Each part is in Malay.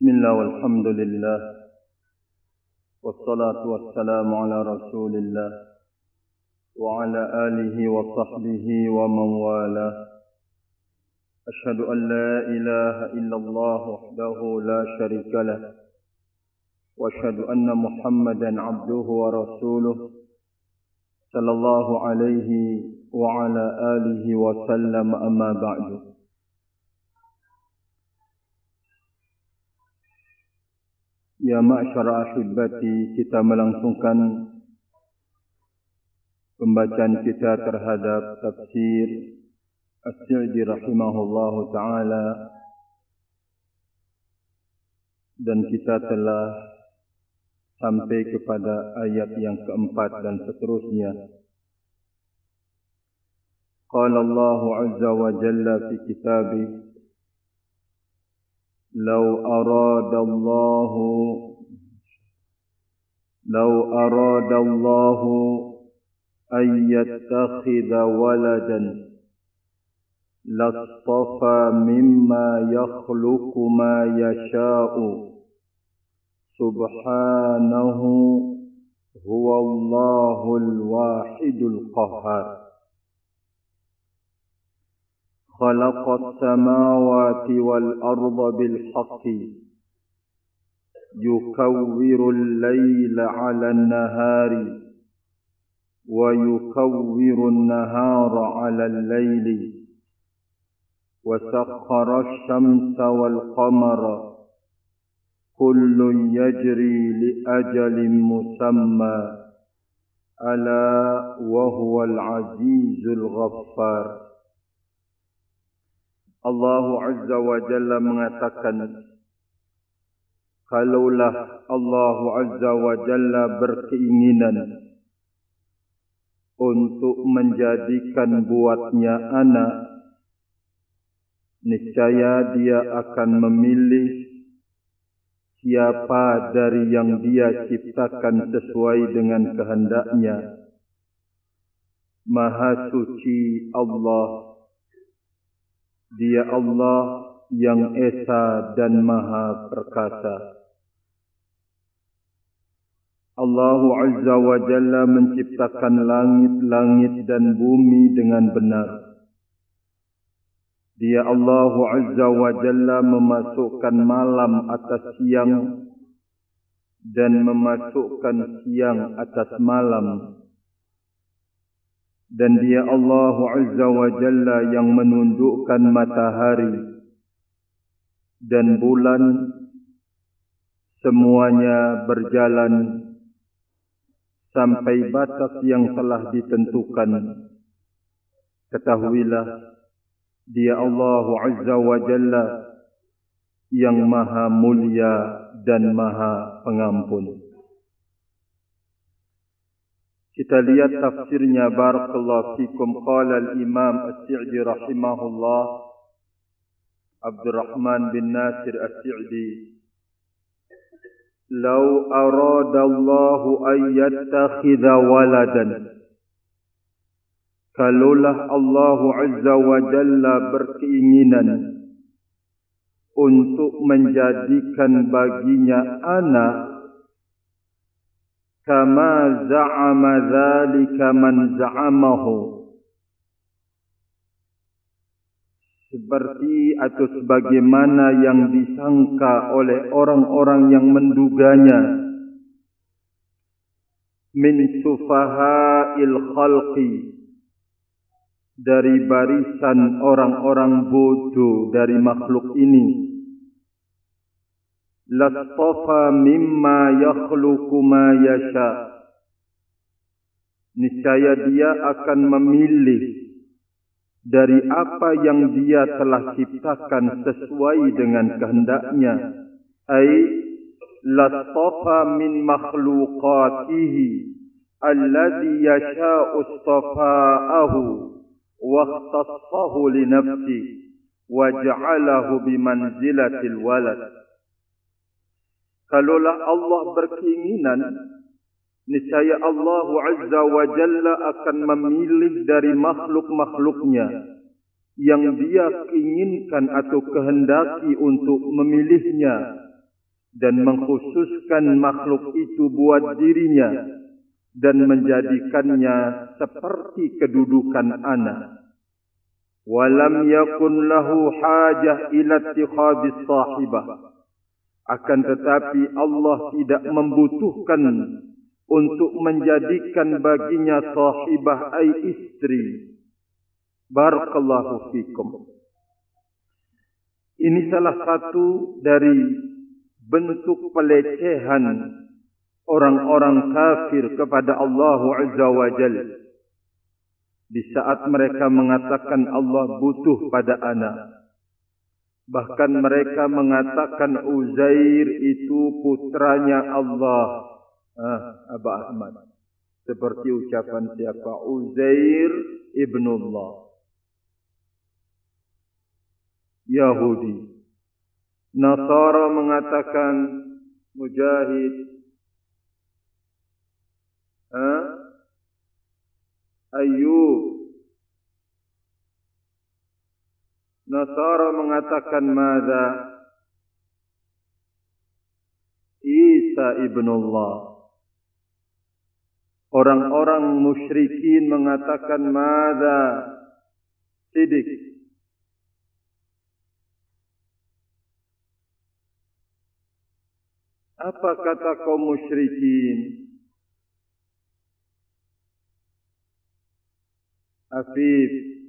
Bismillah walhamdulillah wassalatu wassalamu ala rasulillah wa ala alihi wa sahbihi wa man wala. Ashhadu an la ilaha illallah wahdahu la syarika lah wa ashhadu anna Muhammadan abduhu wa rasuluh sallallahu alaihi wa ala alihi wa sallam, amma ba'du. Ya ma'syara ahibati, kita melangsungkan pembacaan kita terhadap tafsir As-Sa'di rahimahullahu ta'ala, dan kita telah sampai kepada ayat yang keempat dan seterusnya. Qala Allahu azza wa jalla fi kitabih, لو أراد الله أن يتخذ ولدا لاصطفى مما يخلق ما يشاء سبحانه هو الله الواحد القهار خلق السماوات والأرض بالحق يكور الليل على النهار ويكور النهار على الليل وسخر الشمس والقمر كل يجري لأجل مسمى ألا وهو العزيز الغفار. Allah Azza wa Jalla mengatakan, kalaulah Allah Azza wa Jalla berkeinginan untuk menjadikan buatnya anak, niscaya dia akan memilih siapa dari yang dia ciptakan sesuai dengan kehendaknya. Maha suci Allah, Dia Allah yang Esa dan Maha Perkasa. Allah Azza wa Jalla menciptakan langit-langit dan bumi dengan benar. Dia Allah Azza wa Jalla memasukkan malam atas siang dan memasukkan siang atas malam. Dan dia Allah Azza wa Jalla yang menundukkan matahari dan bulan, semuanya berjalan sampai batas yang telah ditentukan. Ketahuilah, dia Allah Azza wa Jalla yang maha mulia dan maha pengampun. Kita lihat tafsirnya, barakallahu fikum. Qala al-Imam As-Sa'di rahimahullah, Abdurrahman bin Nasir As-Sa'di, "Lau arada Allahu an yattakhidha waladan." Kalaulah Allah Azza wa Jalla berkeinginan untuk menjadikan baginya anak, kama za'ama dzalika man za'amahu, seperti atau sebagaimana yang disangka oleh orang-orang yang menduganya, min sufaha'il khalqi, dari barisan orang-orang bodoh dari makhluk ini. Lastafa mimma yakhluqu ma yasha, niscaya dia akan memilih dari apa yang dia telah ciptakan sesuai dengan kehendaknya. Ai lastafa min makhluqatihi alladhi yasha'u istafa'ahu wa ikhtassahu li nafsi wa ja'alahu bimanzilatil walad. Kalaulah Allah berkeinginan, niscaya Allah Azza wa Jalla akan memilih dari makhluk-makhluknya yang dia inginkan atau kehendaki untuk memilihnya dan mengkhususkan makhluk itu buat dirinya dan menjadikannya seperti kedudukan anak. Walam yakun lahu hajah ila ittikhadis sahibah. Akan tetapi Allah tidak membutuhkan untuk menjadikan baginya sahibah ai istri. Barakallahu fikum. Ini salah satu dari bentuk pelecehan orang-orang kafir kepada Allah Azza wa Jalla. Di saat mereka mengatakan Allah butuh pada anak. Bahkan mereka mengatakan Uzair itu putranya Allah. Aba Ahmad. Seperti ucapan siapa? Uzair ibnullah. Yahudi. Nasara mengatakan Mujahid. Ayub. Nasara mengatakan Mada? Isa ibnullah. Orang-orang musyrikin mengatakan Mada? Sidik. Apa kata kaum musyrikin? Afif.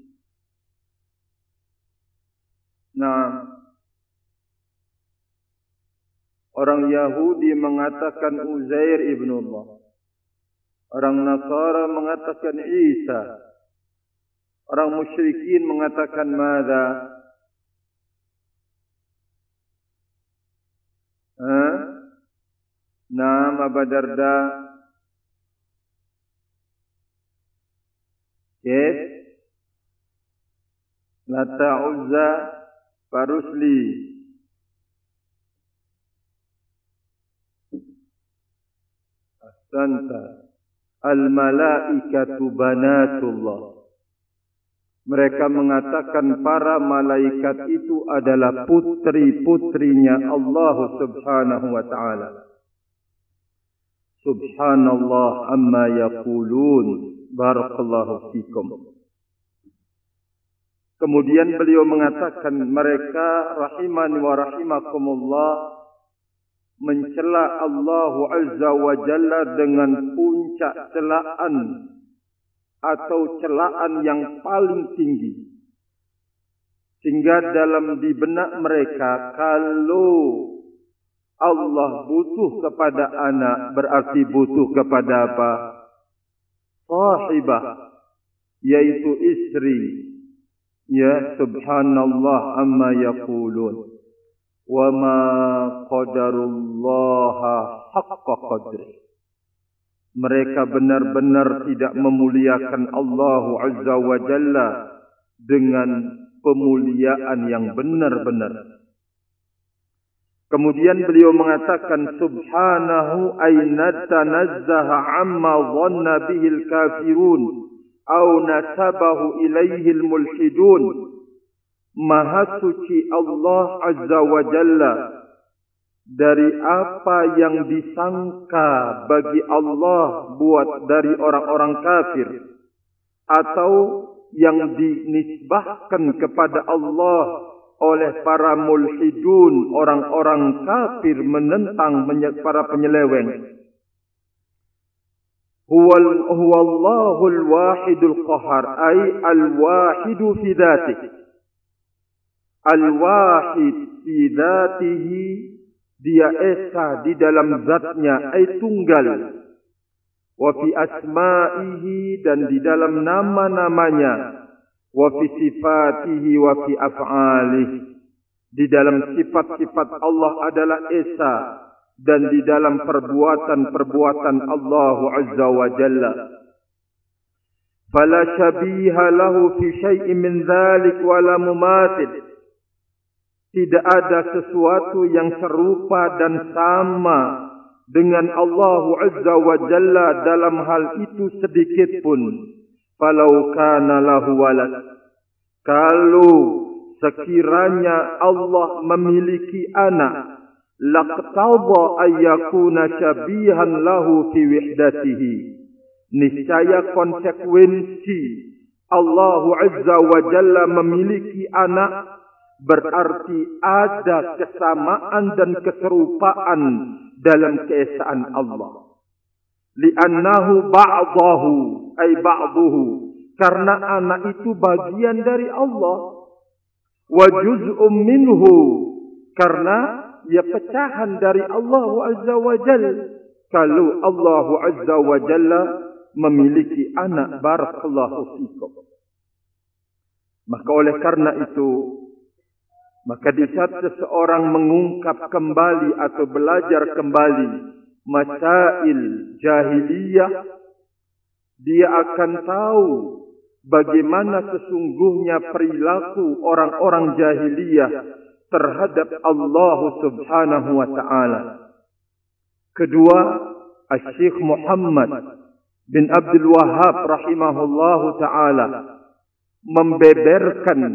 Nah, orang Yahudi mengatakan Uzair ibnullah. Orang Nasara mengatakan Isa. Orang musyrikin mengatakan Mada? Nama Badarda. Yes. Lata Uzza Parusli. Ahsanta. Al-malaikatu banatullah. Mereka mengatakan para malaikat itu adalah putri-putrinya Allah Subhanahu wa ta'ala. Subhanallah amma yaqulun. Barakallahu fikum. Kemudian beliau mengatakan mereka rahimani wa rahimakumullah mencela Allah Azza wa Jalla dengan puncak celaan atau celaan yang paling tinggi. Sehingga dalam di benak mereka kalau Allah butuh kepada anak berarti butuh kepada apa? Sahibah, yaitu istri. Ya subhanallah amma yaqulun. Wa ma qadarullaha haqqa qadri. Mereka benar-benar tidak memuliakan Allah Azza wa Jalla dengan pemuliaan yang benar-benar. Kemudian beliau mengatakan subhanahu ayna tanazzaha amma dhanna bihil kafirun au nasabahu ilaihil mulhidun. Maha suci Allah Azza wa Jalla dari apa yang disangka bagi Allah buat dari orang-orang kafir atau yang dinisbahkan kepada Allah oleh para mulhidun, orang-orang kafir menentang para penyeleweng. Huwallahul wahidul qahar, ay al-wahidu fi dzatihi. Al-wahid fi dzatihi, dia esa di dalam zatnya, ay tunggal. Wa fi asma'ihi, dan di dalam nama-namanya. Wa fi sifatihi wa fi af'alihi, di dalam sifat-sifat Allah adalah esa dan di dalam perbuatan-perbuatan Allah Azza wa Jalla. Fala syabiha lahu fi syai'in min dzalik wala mumathil. Tidak ada sesuatu yang serupa dan sama dengan Allah Azza wa Jalla dalam hal itu sedikit pun. Falau kana lahu walad, kalau sekiranya Allah memiliki anak, laqtadha ayyakuna syabihan lahu fi wihdatihi. Niscaya konsekuensi Allah Azza wa Jalla memiliki anak berarti ada kesamaan dan keserupaan dalam keesaan Allah. Li'annahu ba'dahu ay ba'duhu, karena anak itu bagian dari Allah. Wa juz'um minhu, karena ia pecahan dari Allah Azza wa Jalla. Kalau Allah Azza wa Jalla memiliki anak, barakallahu fikum. Maka oleh karena itu, maka di saat seseorang mengungkap kembali atau belajar kembali masail jahiliyah, dia akan tahu bagaimana sesungguhnya perilaku orang-orang jahiliyah terhadap Allah Subhanahu wa taala. Kedua, Syekh Muhammad bin Abdul Wahhab rahimahullahu taala membeberkan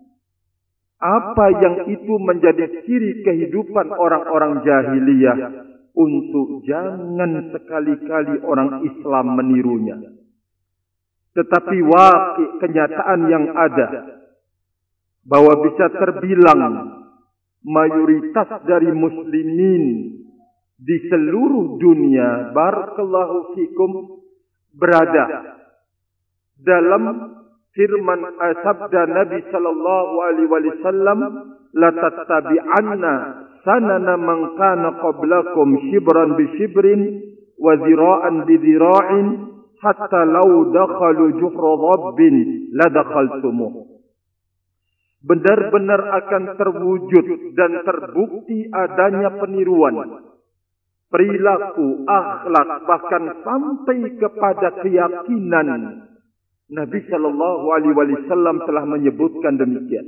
apa yang itu menjadi ciri kehidupan orang-orang jahiliyah untuk jangan sekali-kali orang Islam menirunya. Tetapi waqi' kenyataan yang ada bahwa bisa terbilang mayoritas dari muslimin di seluruh dunia, barakallahu fikum, berada dalam firman sabda Nabi sallallahu alaihi wasallam, la tattabi'anna sanana man kana qablakum shibran bi shibrin wa dhira'an bi dhira'in hatta law dakhalu juhra dhabbin la dakhaltumuh. Benar-benar akan terwujud dan terbukti adanya peniruan, perilaku, akhlak, bahkan sampai kepada keyakinan. Nabi sallallahu alaihi wasallam telah menyebutkan demikian.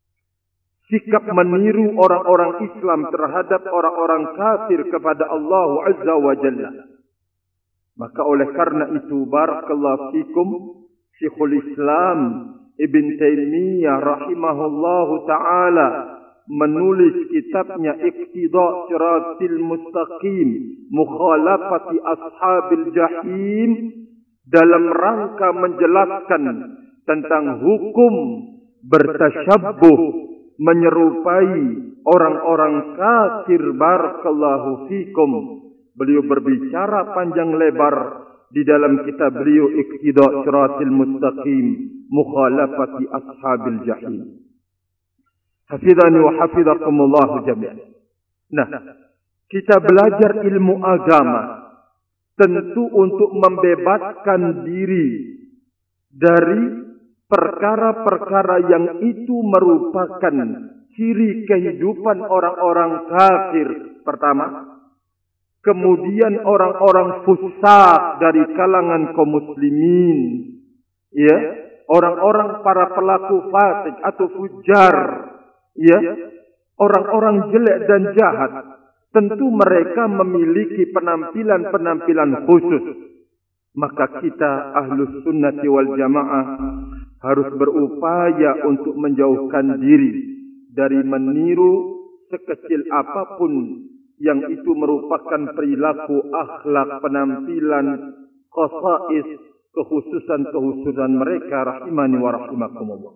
Sikap meniru orang-orang Islam terhadap orang-orang kafir kepada Allah Azza wa Jalla. Maka oleh karena itu, barakallahu fikum, Syekhul Islam Ibn Taimiyah rahimahullahu ta'ala menulis kitabnya Iqtida' Siratil Mustaqim Mukhalafati Ashabil Jahim dalam rangka menjelaskan tentang hukum bertasyabbuh, menyerupai orang-orang kafir, barakallahu fikum. Beliau berbicara panjang lebar di dalam kitab beliau Iqtida' Siratil Mustaqim Mukhalafati Ashabil Jahim. Hafidhani wa hafidhakumullah jami'an. Nah, kita belajar ilmu agama tentu untuk membebaskan diri dari perkara-perkara yang itu merupakan ciri kehidupan orang-orang kafir pertama. Kemudian orang-orang fusaq dari kalangan kaum muslimin, ya, orang-orang para pelaku fasik atau fujar, ya, orang-orang jelek dan jahat. Tentu mereka memiliki penampilan-penampilan khusus. Maka kita Ahlus Sunnati wal Jamaah harus berupaya untuk menjauhkan diri dari meniru sekecil apapun yang itu merupakan perilaku, akhlak, penampilan, khasais, kekhususan-kekhususan mereka, rahimani wa rahimakumullah.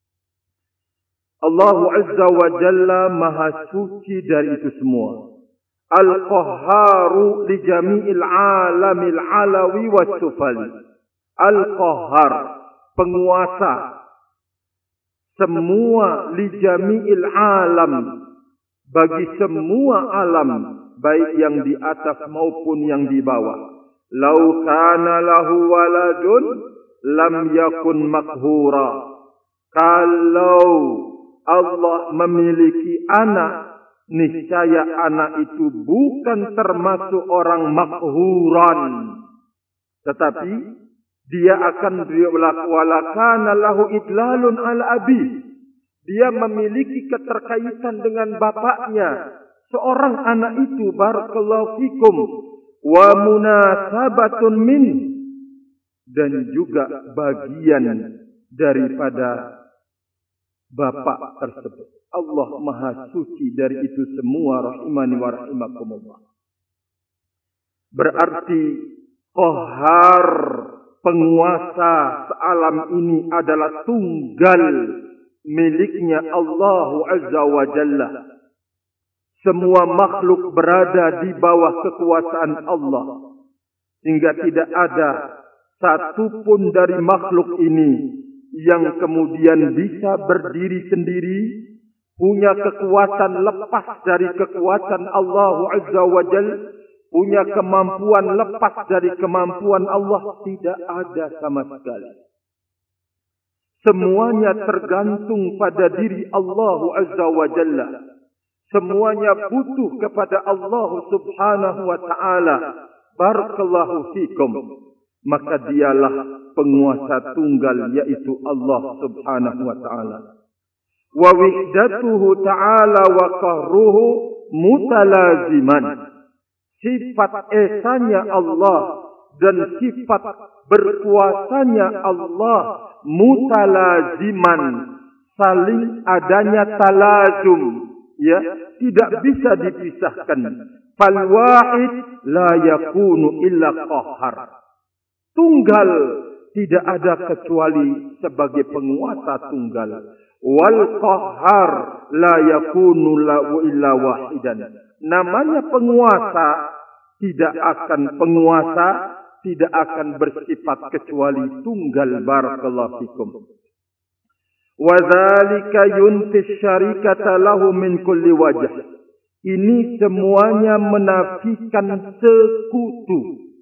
Allah Azza wa Jalla maha suci dari itu semua. Al-Qahharu li jami'il alamil alawi wa sufali. Al-Qahhar, penguasa semua, li jami'il alam, bagi semua alam, baik yang di atas maupun yang di bawah. Lau kana lahu waladun lam yakun makhura. Kalau Allah memiliki anak, niscaya anak itu bukan termasuk orang makhuran, tetapi dia akan walakana lahu idlalun ala abi. Dia memiliki keterkaitan dengan bapaknya, seorang anak itu, barakallahu fikum, wa munasabatun min, dan juga bagian daripada Bapak tersebut. Allah Maha Suci dari itu semua, rahimani wa rahimakumullah. Berarti Qahhar, penguasa sealam ini adalah tunggal miliknya Allah Azza wa Jalla. Semua makhluk berada di bawah kekuasaan Allah, sehingga tidak ada satupun dari makhluk ini yang kemudian bisa berdiri sendiri, punya kekuatan lepas dari kekuatan Allah Azza wa Jalla, punya kemampuan lepas dari kemampuan Allah. Tidak ada sama sekali. Semuanya tergantung pada diri Allah Azza wa Jalla. Semuanya butuh kepada Allah Subhanahu wa ta'ala. Barakallahu fikum. Maka dialah penguasa tunggal, yaitu Allah Subhanahu wa ta'ala. Wa wihdatuhu ta'ala wa qahruhu mutalaziman. Sifat esanya Allah dan sifat berkuasanya Allah mutalaziman, saling adanya talazum, ya, tidak bisa dipisahkan. Fal wahid la yakunu illa qahhar. Tunggal tidak ada kecuali sebagai penguasa tunggal. Wal qahhar la yakunu illa wahidan. Namanya penguasa tidak akan bersifat kecuali tunggal. Barakallahu fikum. Wa dzalika yuntis syarikata lahu min kulli wajh. Ini semuanya menafikan sekutu.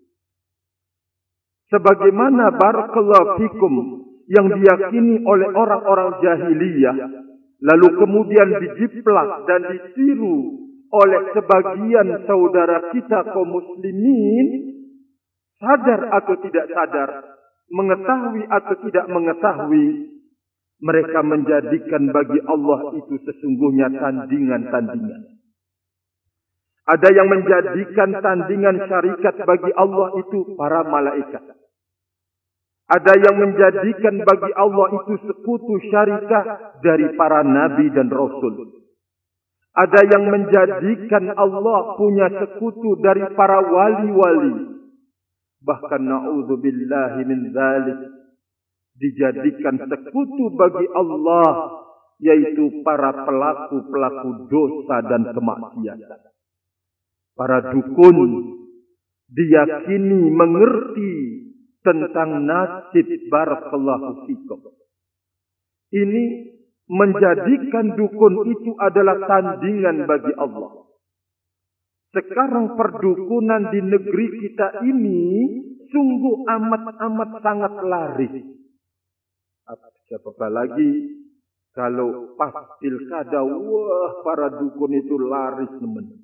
Sebagaimana barakallahu fikum yang diyakini oleh orang-orang jahiliyah, lalu kemudian dijiplak dan ditiru oleh sebagian saudara kita kaum muslimin, sadar atau tidak sadar, mengetahui atau tidak mengetahui, mereka menjadikan bagi Allah itu sesungguhnya tandingan-tandingan. Ada yang menjadikan tandingan syarikat bagi Allah itu para malaikat. Ada yang menjadikan bagi Allah itu sekutu syarikat dari para nabi dan rasul. Ada yang menjadikan Allah punya sekutu dari para wali-wali. Bahkan na'udzubillahi min dzalik, dijadikan sekutu bagi Allah, yaitu para pelaku-pelaku dosa dan kemaksiatan. Para dukun diyakini mengerti tentang nasib. Barakallahu fikum. Ini menjadikan dukun itu adalah tandingan bagi Allah. Sekarang perdukunan di negeri kita ini sungguh amat sangat laris. Siapa lagi kalau pas pilkada, wah, para dukun itu laris nemen.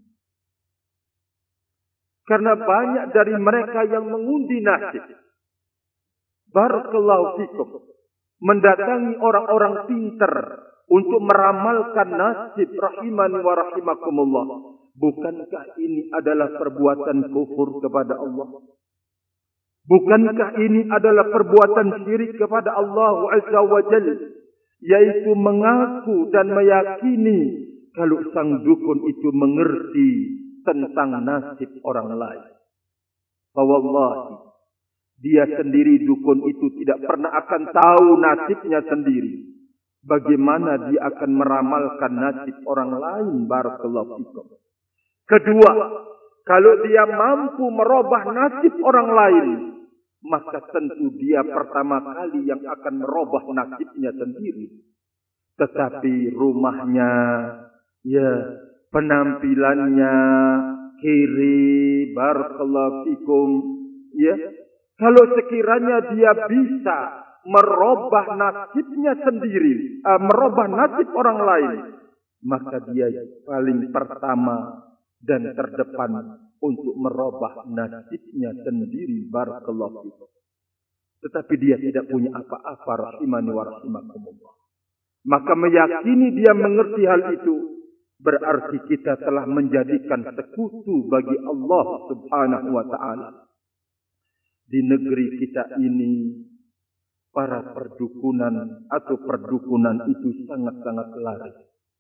Karena banyak dari mereka yang mengundi nasib. Barakallahu fikum. Mendatangi orang-orang pintar untuk meramalkan nasib, rahimani wa rahimakumullah. Bukankah ini adalah perbuatan kufur kepada Allah? Bukankah ini adalah perbuatan syirik kepada Allah Azza wa Jalla? Yaitu mengaku dan meyakini kalau sang dukun itu mengerti tentang nasib orang lain. Wallahi, dia sendiri dukun itu tidak pernah akan tahu nasibnya sendiri. Bagaimana dia akan meramalkan nasib orang lain? Barakallahu fikum. Kedua, kalau dia mampu merubah nasib orang lain, maka tentu dia pertama kali yang akan merubah nasibnya sendiri. Tetapi rumahnya, ya, penampilannya kiri, barakallahu fikum, ya. Kalau sekiranya dia bisa merubah nasibnya sendiri, merubah nasib orang lain, maka dia paling pertama dan terdepan untuk merubah nasibnya sendiri. Barakallahu fikum. Tetapi dia tidak punya apa-apa, rahimani wa rahimakumullah. Maka meyakini dia mengerti hal itu, berarti kita telah menjadikan sekutu bagi Allah Subhanahu wa ta'ala. Di negeri kita ini para perdukunan atau perdukunan itu sangat-sangat laris.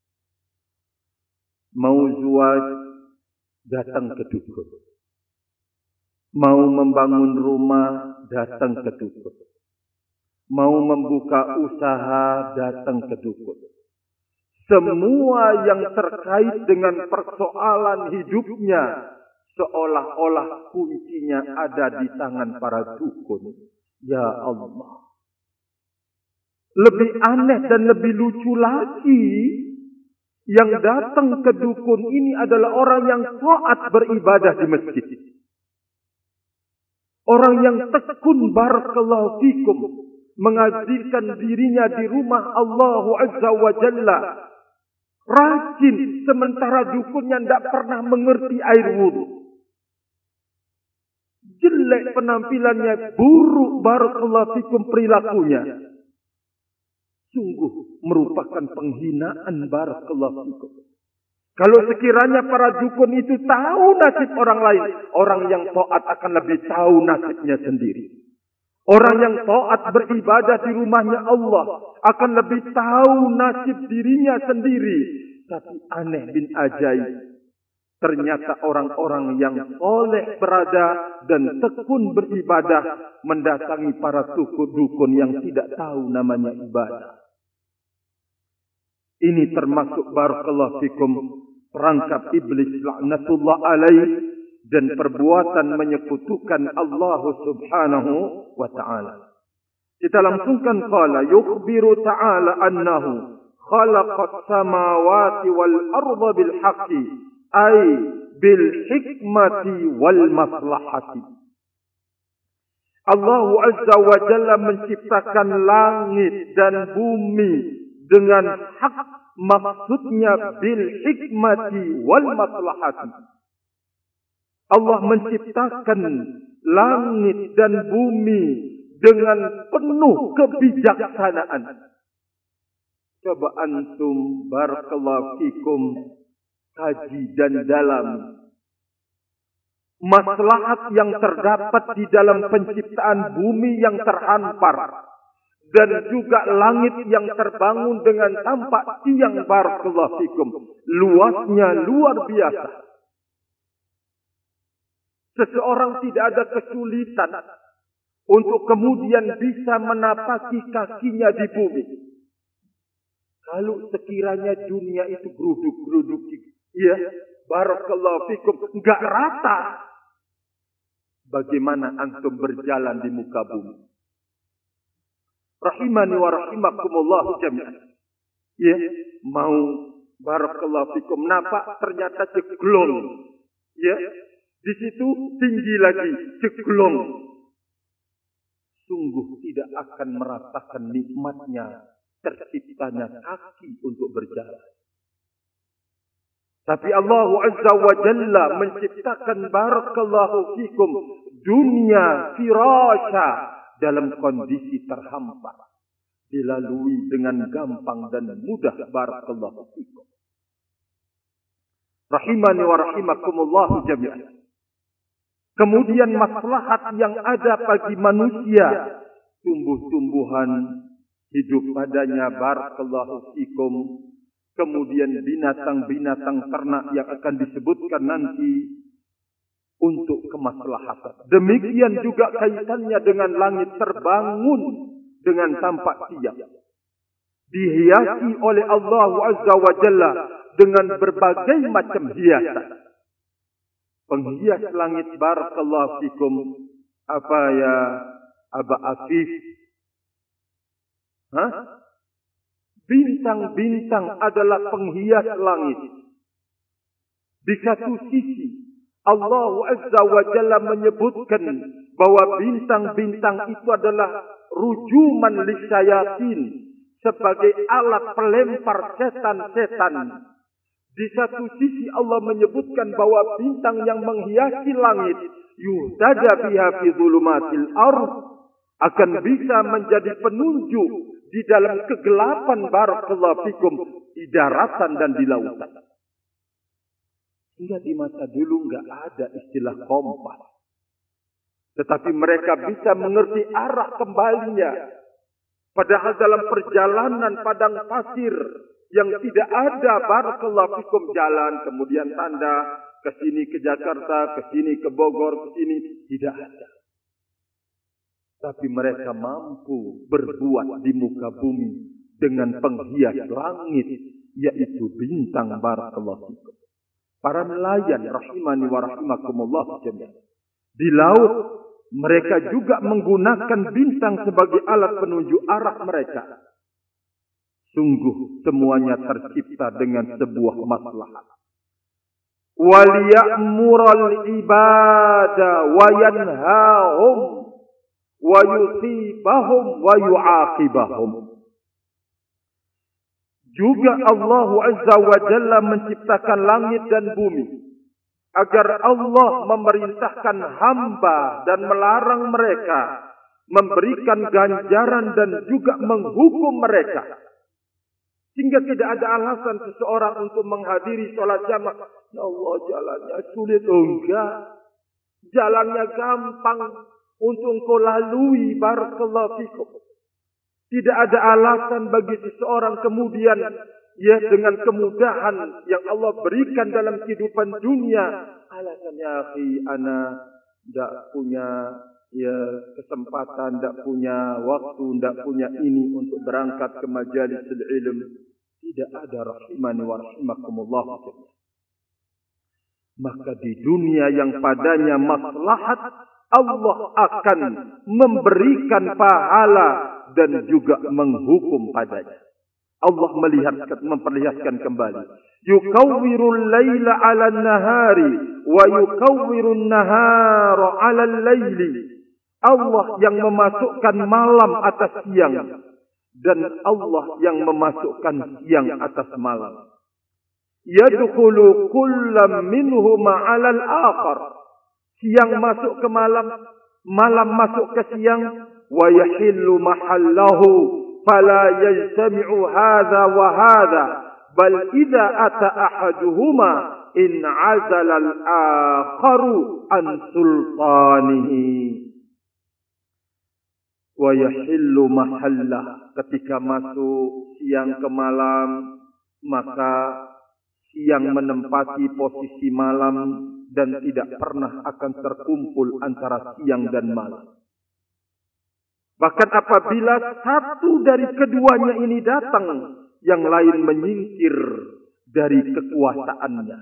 Mau zuwaj, datang ke dukun. Mau membangun rumah, datang ke dukun. Mau membuka usaha, datang ke dukun. Semua yang terkait dengan persoalan hidupnya, seolah-olah kuncinya ada di tangan para dukun. Ya Allah. Lebih aneh dan lebih lucu lagi, yang datang ke dukun ini adalah orang yang taat beribadah di masjid. Orang yang tekun barakallahu fikum menghadirkan dirinya di rumah Allah Azza wa Jalla. Rajin sementara dukunnya tidak pernah mengerti air wudhu. Jelek penampilannya, buruk barakallahu fikum perilakunya. Sungguh merupakan penghinaan barakallahu fikum. Kalau sekiranya para dukun itu tahu nasib orang lain, orang yang taat akan lebih tahu nasibnya sendiri. Orang yang taat beribadah di rumahnya Allah akan lebih tahu nasib dirinya sendiri. Tapi aneh bin ajaib, ternyata orang-orang yang soleh berada dan tekun beribadah mendatangi para dukun yang tidak tahu namanya ibadah. Ini termasuk barakallahu fikum perangkap iblis laknatullah alaih dan perbuatan menyekutukan Allah subhanahu wa ta'ala. Kita langsungkan qala yukhbiru ta'ala annahu khalaqas samawati wal arda bil haqqi ay bil hikmati wal maslahati. Allah Azza wa Jalla menciptakan langit dan bumi dengan hak, maksudnya bil hikmati wal maslahati. Allah menciptakan langit dan bumi dengan penuh kebijaksanaan. Coba antum barakallahu fikum kaji dan dalami maslahat yang terdapat di dalam penciptaan bumi yang terhampar dan juga langit yang terbangun dengan tampak tiang barakallahu fikum. Luasnya luar biasa. Seseorang tidak ada kesulitan untuk kemudian bisa menapaki kakinya di bumi. Kalau sekiranya dunia itu geruduk-geruduk, ya, barakallahu fikum, enggak rata. Bagaimana antum berjalan di muka bumi? Rahimani wa rahimakumullah jami'an. Ya, mau barakallahu fikum nampak ternyata ceglong. Ya, di situ tinggi lagi ceglong. Sungguh tidak akan merasakan nikmatnya terciptanya kaki untuk berjalan. Tapi Allah Azza wa Jalla menciptakan barakallahu fikum dunia firasha dalam kondisi terhampar, dilalui dengan gampang dan mudah barakallahu fikum. Rahimani wa rahimakumullah jami'an. Kemudian maslahat yang ada bagi manusia, tumbuh-tumbuhan hidup padanya barakallahu fikum. Kemudian binatang-binatang ternak yang akan disebutkan nanti untuk kemaslahatan. Demikian juga kaitannya dengan langit terbangun dengan tampak tiang. Dihiasi oleh Allah Azza wa Jalla dengan berbagai macam hiasan. Penghias langit barakallahu fikum apa ya Aba Afif? Bintang-bintang adalah penghias langit. Di satu sisi Allah Azza wa Jalla menyebutkan bahwa bintang-bintang itu adalah rujuman lisyayatin, sebagai alat pelempar setan-setan. Di satu sisi Allah menyebutkan bahwa bintang yang menghiasi langit yuhtada biha fi dhulumatil ardh akan bisa menjadi penunjuk di dalam kegelapan barakallahu fikum di daratan dan di lautan. Hingga di masa dulu enggak ada istilah kompas. Tetapi mereka bisa mengerti arah kembalinya. Padahal dalam perjalanan padang pasir yang tidak ada barakallahu fikum jalan, kemudian tanda ke sini ke Jakarta, ke sini ke Bogor, ke sini tidak ada. Tapi mereka mampu berbuat di muka bumi dengan penghias langit, yaitu bintang barakallahu fikum. Para nelayan rahimani wa rahimakumullah jami'an. Di laut mereka juga menggunakan bintang sebagai alat penunjuk arah mereka. Sungguh semuanya tercipta dengan sebuah maslahat. Waliya'mural ibada wa yanhahum wa yusibahum wa yu'aqibahum. Juga Allah Azza wa Jalla menciptakan langit dan bumi agar Allah memerintahkan hamba dan melarang mereka, memberikan ganjaran dan juga menghukum mereka. Sehingga tidak ada alasan seseorang untuk menghadiri sholat jamaah. Ya Allah, jalannya sulit. Oh enggak. Jalannya gampang untuk engkau lalui. Barakallahu fikum. Tidak ada alasan bagi seseorang kemudian ya dengan kemudahan yang Allah berikan dalam kehidupan dunia. Alasannya akhi, ana tidak punya ya kesempatan, tidak punya waktu, tidak punya ini untuk berangkat ke majalis ilm. Tidak ada rahimani wa rahimakumullah. Maka di dunia yang padanya maslahat, Allah akan memberikan pahala dan juga menghukum padanya. Allah memperlihatkan kembali. Yukawwirul laila 'alan nahari wa yukawwirun nahara 'alal laili. Allah yang memasukkan malam atas siang dan Allah yang memasukkan siang atas malam. Yadkhulu kullam minhuma 'alal akhar. Siang masuk ke malam, malam masuk ke siang. Wa yahillu mahallahu fala yajtami'u hadha wa hadha bal idza ata ahaduhuma in 'azala al-akharu an sultanihi. Wa yahillu mahallah, ketika masuk siang ke malam maka siang menempati posisi malam dan tidak pernah akan terkumpul antara siang dan malam. Bahkan apabila satu dari keduanya ini datang, yang lain menyingkir dari kekuasaannya.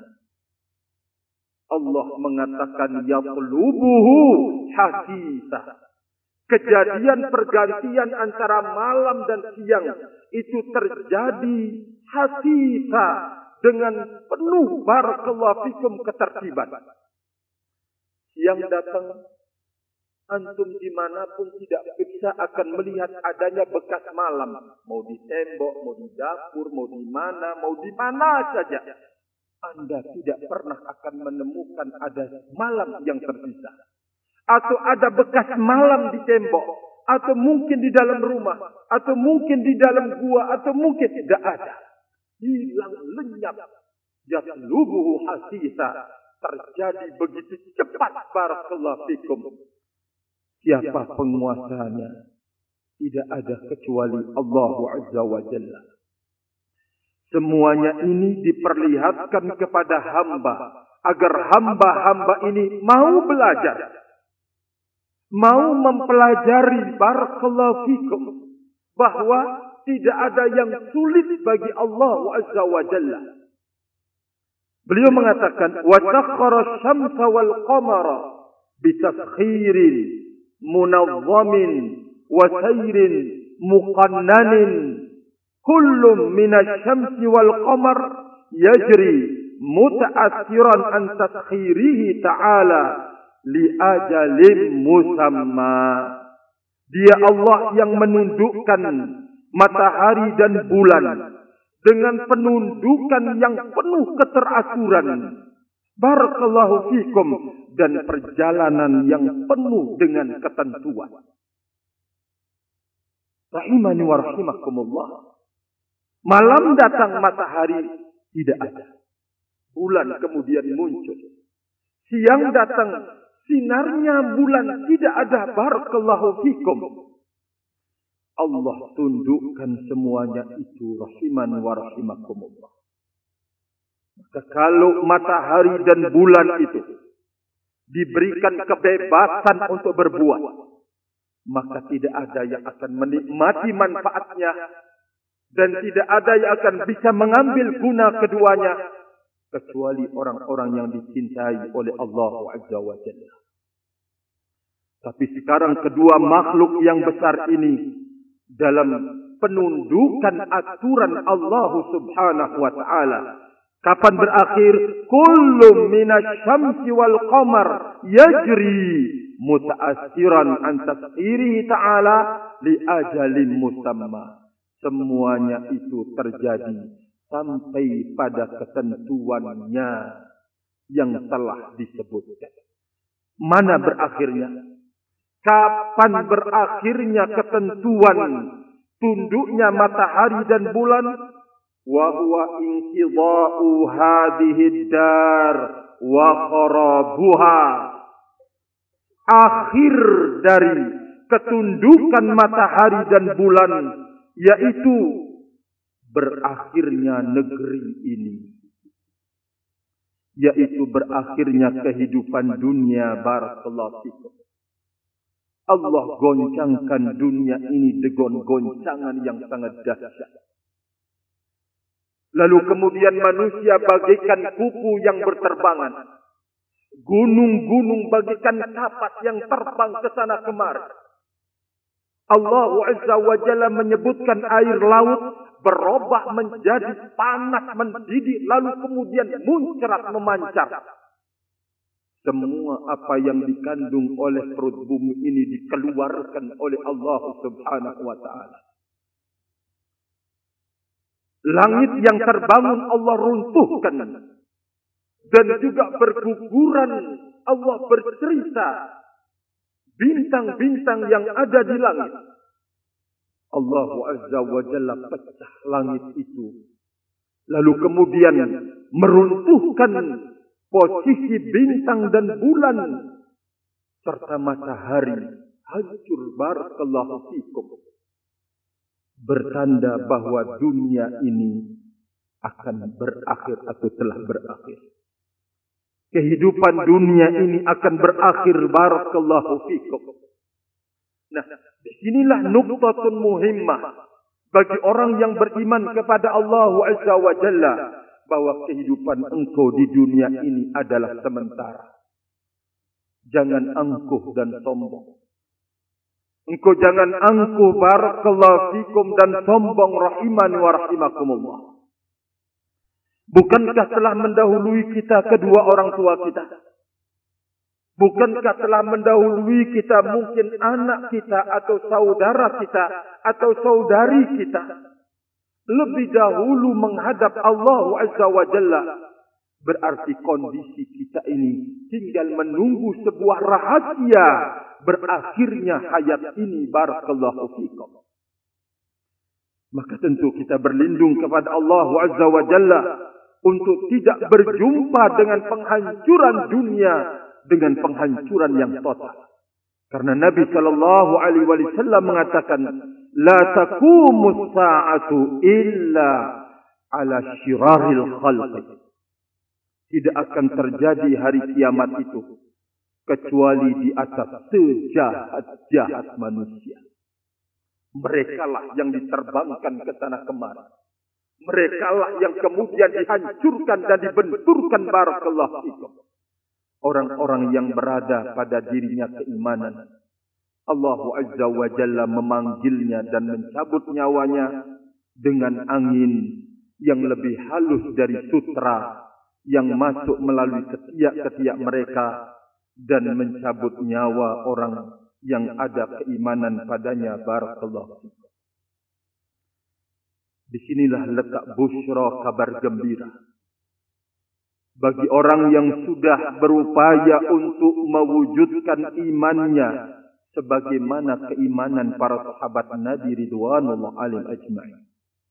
Allah mengatakan yatlubuhu hasisah. Kejadian pergantian antara malam dan siang itu terjadi hasisah dengan penuh barakallahu fikum ketertiban. Siang datang, antum dimanapun tidak bisa akan melihat adanya bekas malam. Mau di tembok, mau di dapur, mau di mana saja. Anda tidak pernah akan menemukan ada malam yang tersisa. Atau ada bekas malam di tembok. Atau mungkin di dalam rumah. Atau mungkin di dalam gua. Atau mungkin tidak ada. Hilang lenyap. Yatlubuhu hasisa. Terjadi begitu cepat. Barakallahu fikum. Siapa penguasanya? Tidak ada kecuali Allah Azza wa Jalla. Semuanya ini diperlihatkan kepada hamba agar hamba-hamba ini mau belajar, mau mempelajari barakallahu fikum bahwa tidak ada yang sulit bagi Allah Azza wa Jalla. Beliau mengatakan wa sakhkhara asy-syamsa wal qamara bitaskhiril munazzamin wa sayrin muqannanin kullum minasy-syamsi wal qamar yajri muta'assiran an taskhirihi ta'ala li ajalin musamma. Dia Allah yang menundukkan matahari dan bulan dengan penundukan yang penuh keteraturan. Barakallahu fikum, dan perjalanan yang penuh dengan ketentuan. Rahimani wa rahimakumullah. Malam datang, matahari tidak ada. Bulan kemudian muncul. Siang datang, sinarnya bulan tidak ada. Barakallahu fikum. Allah tundukkan semuanya itu rahiman wa rahimakumullah. Maka kalau matahari dan bulan itu diberikan kebebasan untuk berbuat, maka tidak ada yang akan menikmati manfaatnya dan tidak ada yang akan bisa mengambil guna keduanya kecuali orang-orang yang dicintai oleh Allah Azza wa Jalla. Tapi sekarang kedua makhluk yang besar ini dalam penundukan aturan Allah Subhanahu wa taala, kapan berakhir? Kullu minasyamsi wal qamar yajri muta'assiran an tasirihi ta'ala li ajalin musamma. Semuanya itu terjadi sampai pada ketentuannya yang telah disebutkan. Mana berakhirnya? Kapan berakhirnya ketentuan tunduknya matahari dan bulan? Wa huwa inqidha'u hadhihi ad-dar wa kharabuha. Akhir dari ketundukan matahari dan bulan yaitu berakhirnya negeri ini, yaitu berakhirnya kehidupan dunia. Barakallahu fikum. Allah goncangkan dunia ini dengan goncangan yang sangat dahsyat. Lalu kemudian manusia bagaikan kupu yang berterbangan. Gunung-gunung bagaikan kapas yang terbang ke sana kemari. Allah Azza wa Jalla menyebutkan air laut berubah menjadi panas mendidih, lalu kemudian muncrat memancar. Semua apa yang dikandung oleh perut bumi ini dikeluarkan oleh Allah Subhanahu wa taala. Langit yang terbangun Allah runtuhkan. Dan juga berguguran Allah bercerita bintang-bintang yang ada di langit. Allah Azza wa Jalla pecah langit itu. Lalu kemudian meruntuhkan posisi bintang dan bulan serta matahari, hancur. Barakallahu fikum. Bertanda bahwa dunia ini akan berakhir atau telah berakhir. Kehidupan dunia ini akan berakhir. Barakallahu fikum. Nah, disinilah nuqtatun muhimmah bagi orang yang beriman kepada Allah Azza wa Jalla, bahwa kehidupan engkau di dunia ini adalah sementara. Jangan angkuh dan sombong. Engkau jangan angkuh, barakallahu fikum, dan sombong, rahimani wa rahimakumullah. Bukankah telah mendahului kita kedua orang tua kita? Bukankah telah mendahului kita mungkin anak kita atau saudara kita atau saudari kita lebih dahulu menghadap Allah Azza wa Jalla? Berarti kondisi kita ini tinggal menunggu sebuah rahasia berakhirnya hayat ini. Barakallahu fikum. Maka tentu kita berlindung kepada Allah Azza wa Jalla untuk tidak berjumpa dengan penghancuran dunia, dengan penghancuran yang total. Karena Nabi sallallahu alaihi wasallam mengatakan, la taqumus sa'atu illa ala syiraril khalqi. Tidak akan terjadi hari kiamat itu kecuali di atas sejahat-jahat manusia. Merekalah yang diterbangkan ke sana kemari. Merekalah yang kemudian dihancurkan dan dibenturkan. Barakallahu fikum. Orang-orang yang berada pada dirinya keimanan, Allah Azza wa Jalla memanggilnya dan mencabut nyawanya dengan angin yang lebih halus dari sutra yang masuk melalui ketiak-ketiak mereka dan mencabut nyawa orang yang ada keimanan padanya. Barakallahu fikum. Disinilah letak busyra, kabar gembira bagi orang yang sudah berupaya untuk mewujudkan imannya sebagaimana keimanan para sahabat Nabi ridwanullah alaihim ajma'in.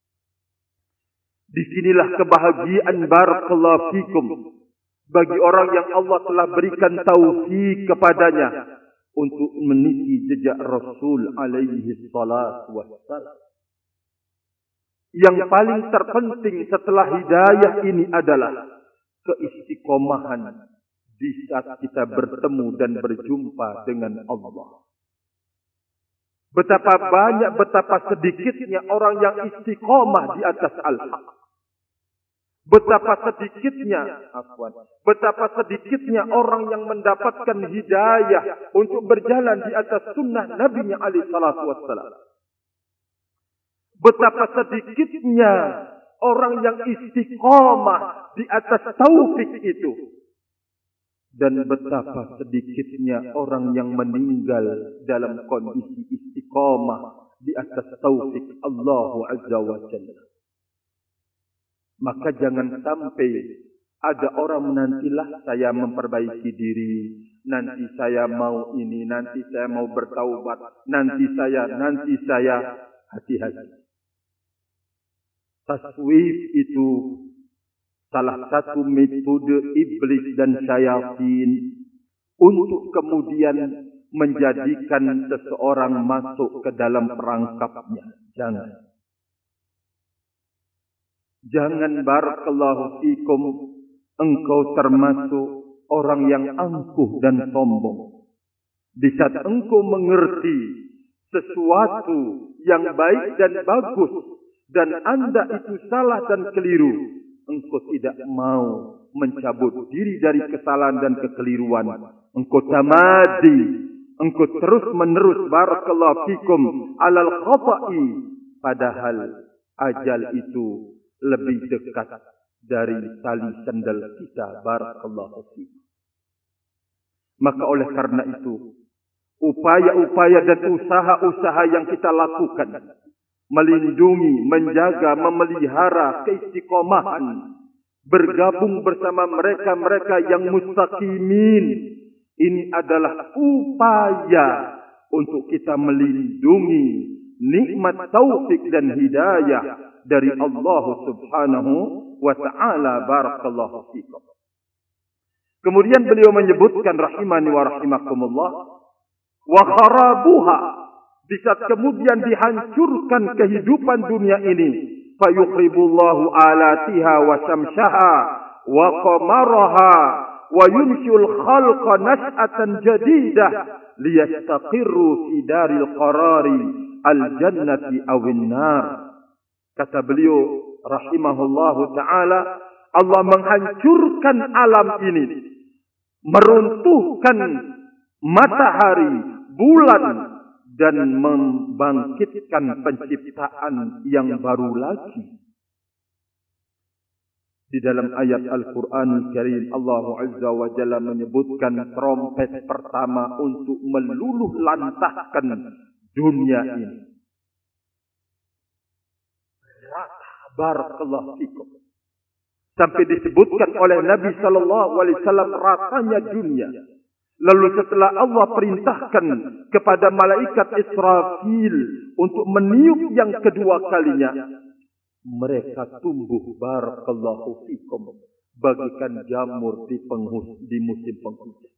Disinilah kebahagiaan, barakallahu fikum, bagi orang yang Allah telah berikan taufik kepadanya untuk meniti jejak Rasul alaihi salatu wassalam. Yang paling terpenting setelah hidayah ini adalah keistiqomahan di saat kita bertemu dan berjumpa dengan Allah. Betapa banyak, betapa sedikitnya orang yang istiqomah di atas al-haq. Betapa sedikitnya orang yang mendapatkan hidayah untuk berjalan di atas sunnah Nabi-Nya alaihi salatu wassalam. Betapa sedikitnya orang yang istiqomah di atas taufik itu. Dan betapa sedikitnya orang yang meninggal dalam kondisi istiqomah di atas taufik Allah Azza wa Jalla. Maka jangan sampai ada orang menantilah saya memperbaiki diri, nanti saya mau ini, nanti saya mau bertaubat, nanti saya, hati-hati. Taswif itu salah satu metode iblis dan syaitan untuk kemudian menjadikan seseorang masuk ke dalam perangkapnya. Jangan barakallahu fikum engkau termasuk orang yang angkuh dan sombong. Di saat engkau mengerti sesuatu yang baik dan bagus dan anda itu salah dan keliru, engkau tidak mau mencabut diri dari kesalahan dan kekeliruan. Engkau tamadi, engkau terus menerus barakallahu fikum alal khata'i, padahal ajal itu lebih dekat dari tali sandal kita barakallahu fikum. Maka oleh karena itu, upaya-upaya dan usaha-usaha yang kita lakukan melindungi, menjaga, memelihara keistiqomahan, bergabung bersama mereka-mereka yang mustaqimin, ini adalah upaya untuk kita melindungi nikmat taufik dan hidayah dari Allah Subhanahu wa ta'ala barakallahu fikum. Kemudian beliau menyebutkan rahimani wa rahimakumullah, wa kharabuha, di saat kemudian dihancurkan kehidupan dunia ini, fayukhribullahu alatiha wa syamshaha wa qamaraha wa yunshul khalqa nas'atan jadidah liyastaqirru fi daril qarari al jannati awin nar. Kata beliau rahimahullahu ta'ala, Allah menghancurkan alam ini, meruntuhkan matahari, bulan, dan membangkitkan penciptaan yang baru lagi. Di dalam ayat Al-Quran Karim, Allah Azza wa Jalla menyebutkan trompet pertama untuk meluluh lantahkan dunia ini. Barakallahu fikum. Sampai disebutkan oleh Nabi sallallahu alaihi wasallam rasanya dunia. Lalu setelah Allah perintahkan kepada malaikat Israfil untuk meniup yang kedua kalinya, mereka tumbuh barakallahu fikum bagikan jamur di musim penghujan.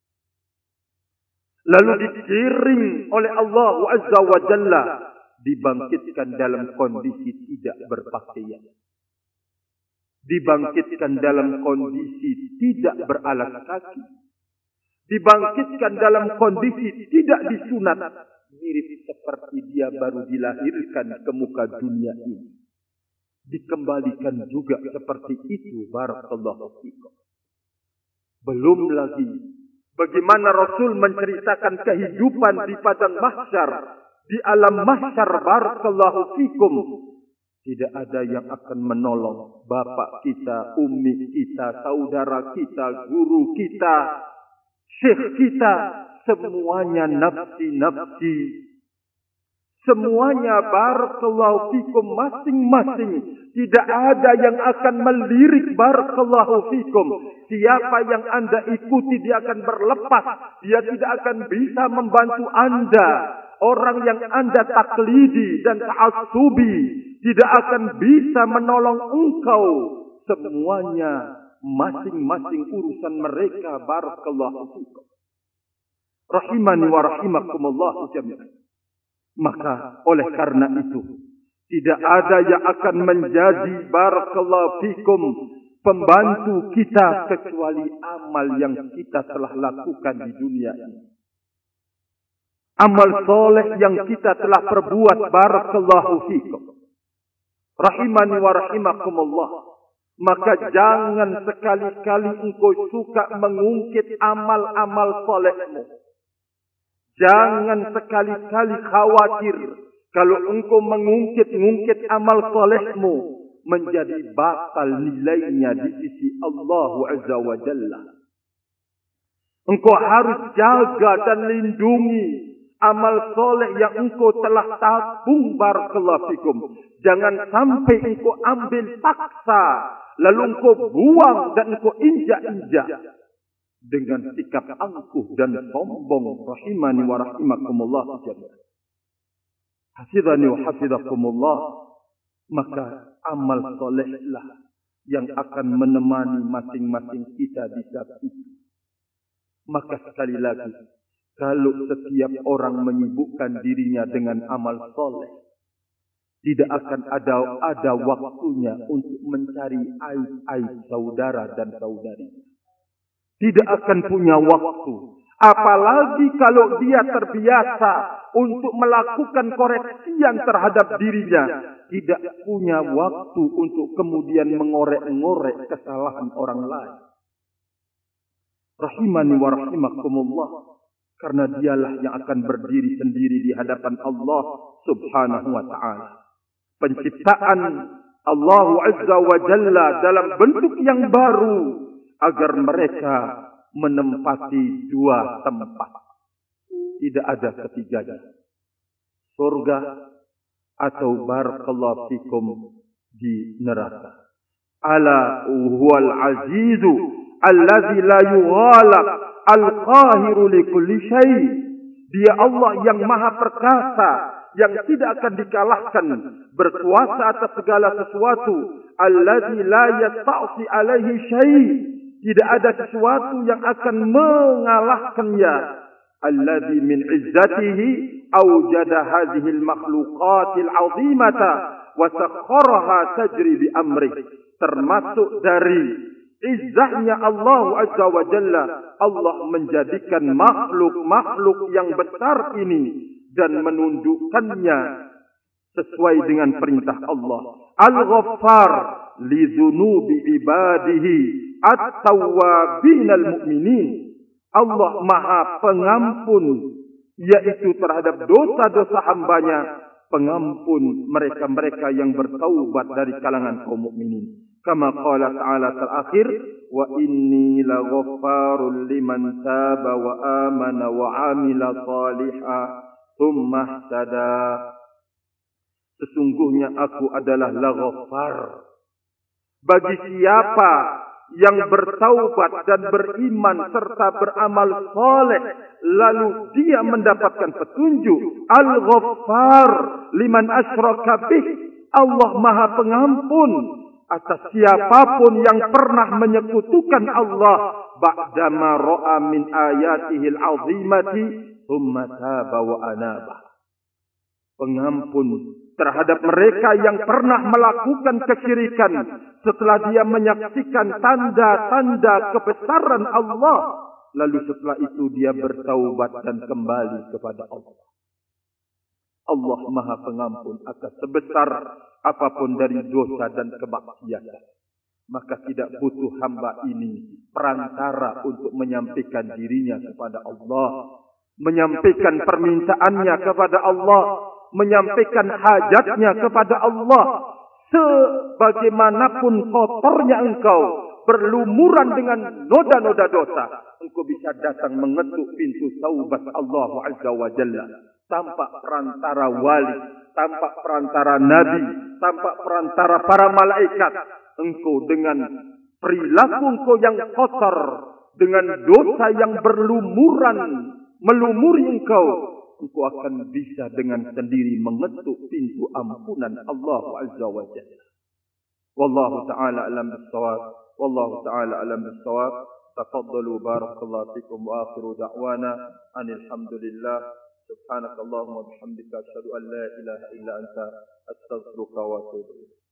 Lalu digiring oleh Allah Azza wa Jalla, dibangkitkan dalam kondisi tidak berpakaian, dibangkitkan dalam kondisi tidak beralas kaki, dibangkitkan dalam kondisi tidak disunat, mirip seperti dia baru dilahirkan ke muka dunia ini. Dikembalikan juga seperti itu barakallahu fikum. Belum lagi bagaimana Rasul menceritakan kehidupan di padang mahsyar, di alam mahsyar barakallahu fikum. Tidak ada yang akan menolong bapak kita, ummi kita, saudara kita, guru kita, syekh kita, semuanya nafsi-nafsi. Semuanya barakallahu fikum masing-masing. Tidak ada yang akan melirik barakallahu fikum. Siapa yang anda ikuti dia akan berlepas. Dia tidak akan bisa membantu anda. Orang yang anda taklidi dan ta'assubi tidak akan bisa menolong engkau. Semuanya masing-masing urusan mereka barakallahu fikum. Rahimani wa rahimakumullah jami'an. Maka oleh karena itu, tidak ada yang akan menjadi barakallahu fikum pembantu kita kecuali amal yang kita telah lakukan di dunia ini. Amal soleh yang kita telah perbuat, barakallahu fikum. Rahimani wa rahimakumullah. Maka jangan sekali-kali engkau suka mengungkit amal-amal solehmu. Jangan sekali-kali khawatir kalau engkau mengungkit-ungkit amal solehmu menjadi batal nilainya di sisi Allah Azza wa Jalla. Engkau harus jaga dan lindungi amal soleh yang engkau telah tabung, barakallahu fikum. Jangan sampai engkau ambil paksa, lalu engkau buang dan engkau injak-injak dengan sikap angkuh dan sombong. Rahimani wa rahimakumullah jami'an. Hafizani wa hafizakumullah. Maka amal solehlah yang akan menemani masing-masing kita di saat itu. Maka sekali lagi, kalau setiap orang menyibukkan dirinya dengan amal soleh, tidak akan ada waktunya untuk mencari aib-aib saudara dan saudari. Tidak akan punya waktu. Apalagi kalau dia terbiasa untuk melakukan koreksian terhadap dirinya. Tidak punya waktu untuk kemudian mengorek-ngorek kesalahan orang lain. Rahimani wa rahimakumullah. Karena dialah yang akan berdiri sendiri di hadapan Allah subhanahu wa ta'ala. Penciptaan Allah Azza wa Jalla dalam bentuk yang baru agar mereka menempati dua tempat. Tidak ada ketiganya. Surga atau barakallahu fikum di neraka. Ala huwal azizu allazi la yughalab al-qahiru li kulli syai'. Dia Allah yang maha perkasa, yang tidak akan dikalahkan, berkuasa atas segala sesuatu. Allazi la yasta'si alaihi syai'. Tidak ada sesuatu yang akan mengalahkannya. Alladzi min izzatihi awjada hadhihi al-makhluqatil 'azimata wa sakhkharaha tajri bi amri. Termasuk dari izzahnya Allah Azza wa Jalla, Allah menjadikan makhluk-makhluk yang besar ini dan menundukkannya sesuai dengan perintah Allah. Al-Ghaffar li dzunubi ibadihi at-tawwabin al-mu'minin. Allah Maha Pengampun, yaitu terhadap dosa-dosa hambanya, pengampun mereka-mereka yang bertaubat dari kalangan kaum mukminin. Kama qala ta'ala terakhir, wa inni laghaffarul liman taba wa amana wa amila salihah thumma ihtada. Sesungguhnya aku adalah laghafar bagi siapa yang bertaubat dan beriman serta beramal saleh, lalu dia mendapatkan petunjuk. Al-Ghaffar liman asyraka bih. Allah Maha Pengampun atas siapapun yang pernah menyekutukan Allah. Ba'dama ra'a min ayatihil azimati thumma taba wa anaba. Pengampun terhadap mereka yang pernah melakukan kesyirikan setelah dia menyaksikan tanda-tanda kebesaran Allah, lalu setelah itu dia bertaubat dan kembali kepada Allah. Allah Maha Pengampun atas sebesar apapun dari dosa dan kemaksiatan. Maka tidak butuh hamba ini perantara untuk menyampaikan dirinya kepada Allah, menyampaikan permintaannya kepada Allah, menyampaikan hajatnya kepada Allah. Sebagaimanapun kotornya engkau, berlumuran dengan noda-noda dosa, engkau bisa datang mengetuk pintu taubat Allah Azza wa Jalla. Tanpa perantara wali, tanpa perantara nabi, tanpa perantara para malaikat. Engkau dengan perilaku engkau yang kotor, dengan dosa yang berlumuran melumuri engkau akan bisa dengan sendiri mengetuk pintu ampunan Allah Azza wa Jalla. Wallahu ta'ala alam bis-shawab. Wallahu ta'ala alam bis-shawab. Tafaddalu barakallahu fikum wa akhiru da'wana anil hamdulillah. Subhanakallahumma bihamdika asyhadu an la ilaha illa anta astaghfiruka wa atubu ilaik.